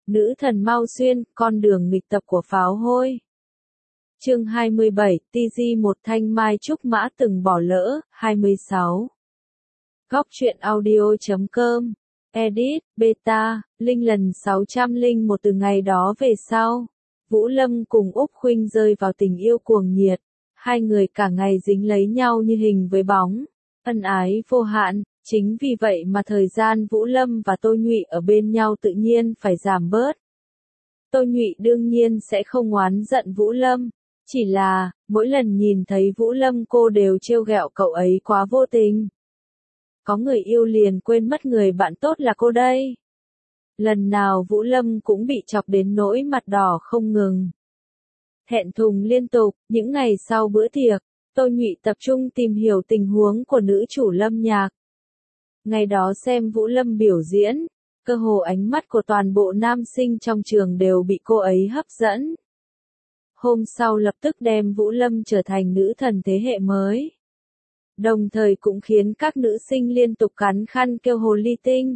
Nữ thần Mao Xuyên, con đường nghịch tập của pháo hôi. Chương 27, TG một thanh mai trúc mã từng bỏ lỡ, 26. Góc truyện audio.com. Edit, Beta, Linh lần 601. Từ ngày đó về sau, Vũ Lâm cùng Úc Khuynh rơi vào tình yêu cuồng nhiệt. Hai người cả ngày dính lấy nhau như hình với bóng, ân ái vô hạn. Chính vì vậy mà thời gian Vũ Lâm và Tô Nhụy ở bên nhau tự nhiên phải giảm bớt. Tô Nhụy đương nhiên sẽ không oán giận Vũ Lâm, chỉ là, mỗi lần nhìn thấy Vũ Lâm cô đều trêu ghẹo cậu ấy quá vô tình. Có người yêu liền quên mất người bạn tốt là cô đây. Lần nào Vũ Lâm cũng bị chọc đến nỗi mặt đỏ không ngừng. Thẹn thùng liên tục, những ngày sau bữa tiệc, Tô Nhụy tập trung tìm hiểu tình huống của nữ chủ Lâm Nhạc. Ngày đó xem Vũ Lâm biểu diễn, cơ hồ ánh mắt của toàn bộ nam sinh trong trường đều bị cô ấy hấp dẫn. Hôm sau lập tức đem Vũ Lâm trở thành nữ thần thế hệ mới. Đồng thời cũng khiến các nữ sinh liên tục cắn khăn kêu hồ ly tinh.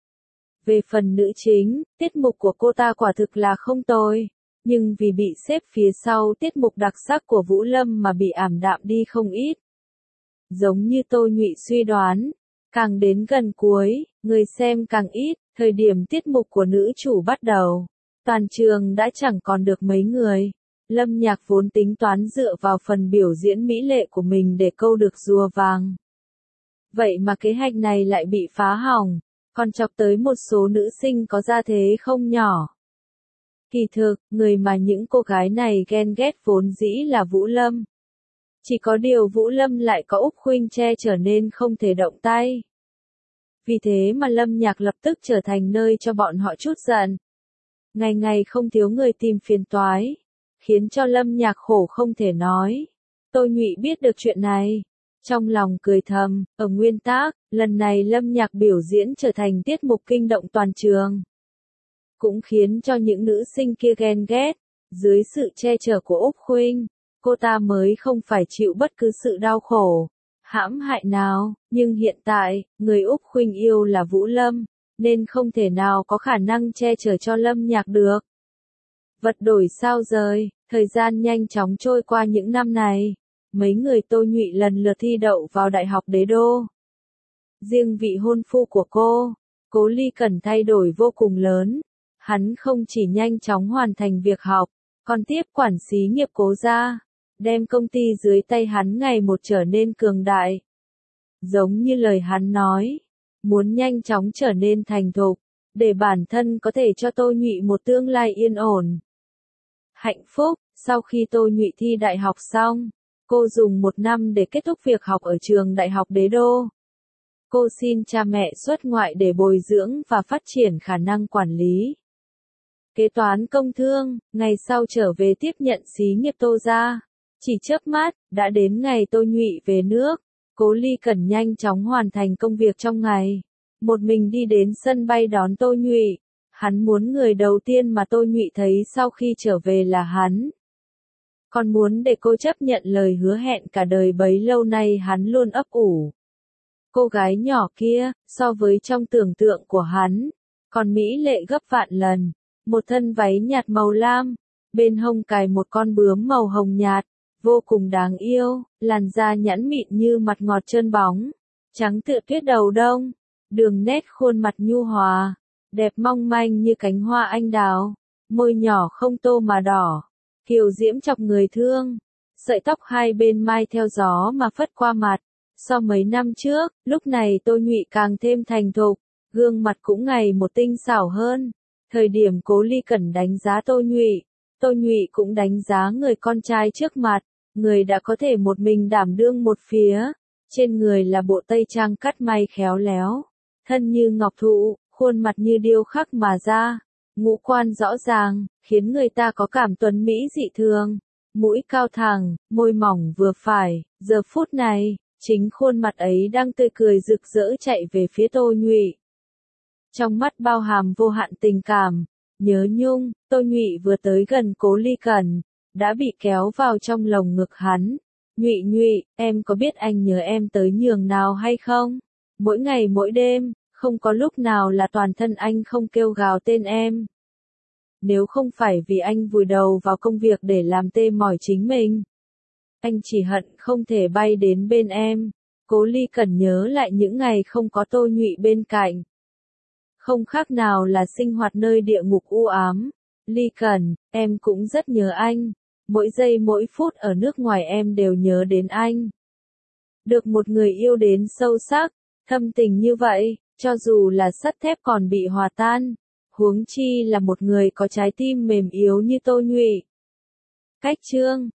Về phần nữ chính, tiết mục của cô ta quả thực là không tồi, nhưng vì bị xếp phía sau tiết mục đặc sắc của Vũ Lâm mà bị ảm đạm đi không ít. Giống như Tô Nhụy suy đoán, càng đến gần cuối, người xem càng ít, thời điểm tiết mục của nữ chủ bắt đầu, toàn trường đã chẳng còn được mấy người. Lâm Nhạc vốn tính toán dựa vào phần biểu diễn mỹ lệ của mình để câu được rùa vàng. Vậy mà kế hoạch này lại bị phá hỏng, còn chọc tới một số nữ sinh có gia thế không nhỏ. Kỳ thực, người mà những cô gái này ghen ghét vốn dĩ là Vũ Lâm. Chỉ có điều Vũ Lâm lại có Úc Khuynh che chở nên không thể động tay. Vì thế mà Lâm Nhạc lập tức trở thành nơi cho bọn họ trút giận. Ngày ngày không thiếu người tìm phiền toái, khiến cho Lâm Nhạc khổ không thể nói. Tô Nhụy biết được chuyện này, trong lòng cười thầm, ở nguyên tắc, lần này Lâm Nhạc biểu diễn trở thành tiết mục kinh động toàn trường. Cũng khiến cho những nữ sinh kia ghen ghét, dưới sự che chở của Úc Khuynh, cô ta mới không phải chịu bất cứ sự đau khổ, hãm hại nào, nhưng hiện tại, người Úc Khuynh yêu là Vũ Lâm, nên không thể nào có khả năng che chở cho Lâm Nhạc được. Vật đổi sao rời, thời gian nhanh chóng trôi qua những năm này, mấy người Tô Nhụy lần lượt thi đậu vào Đại học Đế Đô. Riêng vị hôn phu của cô, Cố Ly Cẩn thay đổi vô cùng lớn, hắn không chỉ nhanh chóng hoàn thành việc học, còn tiếp quản xí nghiệp Cố gia, đem công ty dưới tay hắn ngày một trở nên cường đại. Giống như lời hắn nói, muốn nhanh chóng trở nên thành thục, để bản thân có thể cho Tô Nhụy một tương lai yên ổn. Hạnh phúc, sau khi Tô Nhụy thi đại học xong, cô dùng 1 năm để kết thúc việc học ở trường Đại học Đế Đô. Cô xin cha mẹ xuất ngoại để bồi dưỡng và phát triển khả năng quản lý. Kế toán công thương, ngày sau trở về tiếp nhận xí nghiệp Tô gia. Chỉ chớp mắt, đã đến ngày Tô Nhụy về nước, Cố Ly Cẩn nhanh chóng hoàn thành công việc trong ngày. Một mình đi đến sân bay đón Tô Nhụy. Hắn muốn người đầu tiên mà Tô Nhụy thấy sau khi trở về là hắn. Còn muốn để cô chấp nhận lời hứa hẹn cả đời bấy lâu nay hắn luôn ấp ủ. Cô gái nhỏ kia, so với trong tưởng tượng của hắn, còn mỹ lệ gấp vạn lần. Một thân váy nhạt màu lam, bên hông cài một con bướm màu hồng nhạt, vô cùng đáng yêu, làn da nhẵn mịn như mặt ngọt trơn bóng, trắng tựa tuyết đầu đông, đường nét khuôn mặt nhu hòa, đẹp mong manh như cánh hoa anh đào, môi nhỏ không tô mà đỏ, kiều diễm chọc người thương, sợi tóc hai bên mai theo gió mà phất qua mặt. So mấy năm trước, lúc này Tô Nhụy càng thêm thành thục, gương mặt cũng ngày một tinh xảo hơn. Thời điểm Cố Ly Cẩn đánh giá Tô Nhụy cũng đánh giá người con trai trước mặt, người đã có thể một mình đảm đương một phía, trên người là bộ tây trang cắt may khéo léo, thân như ngọc thụ, khuôn mặt như điêu khắc mà ra, ngũ quan rõ ràng, khiến người ta có cảm tuấn mỹ dị thường, mũi cao thẳng, môi mỏng vừa phải, giờ phút này, chính khuôn mặt ấy đang tươi cười rực rỡ chạy về phía Tô Nhụy. Trong mắt bao hàm vô hạn tình cảm, nhớ nhung, Tô Nhụy vừa tới gần Cố Ly Cẩn, đã bị kéo vào trong lồng ngực hắn. Nhụy, em có biết anh nhớ em tới nhường nào hay không? Mỗi ngày mỗi đêm, không có lúc nào là toàn thân anh không kêu gào tên em. nếu không phải vì anh vùi đầu vào công việc để làm tê mỏi chính mình. Anh chỉ hận không thể bay đến bên em. Cố Ly Cần nhớ lại những ngày không có Tô Nhụy bên cạnh. Không khác nào là sinh hoạt nơi địa ngục u ám. Ly Cần, em cũng rất nhớ anh. Mỗi giây mỗi phút ở nước ngoài em đều nhớ đến anh. Được một người yêu đến sâu sắc, thâm tình như vậy, cho dù là sắt thép còn bị hòa tan, huống chi là một người có trái tim mềm yếu như Tô Nhụy. Cách chương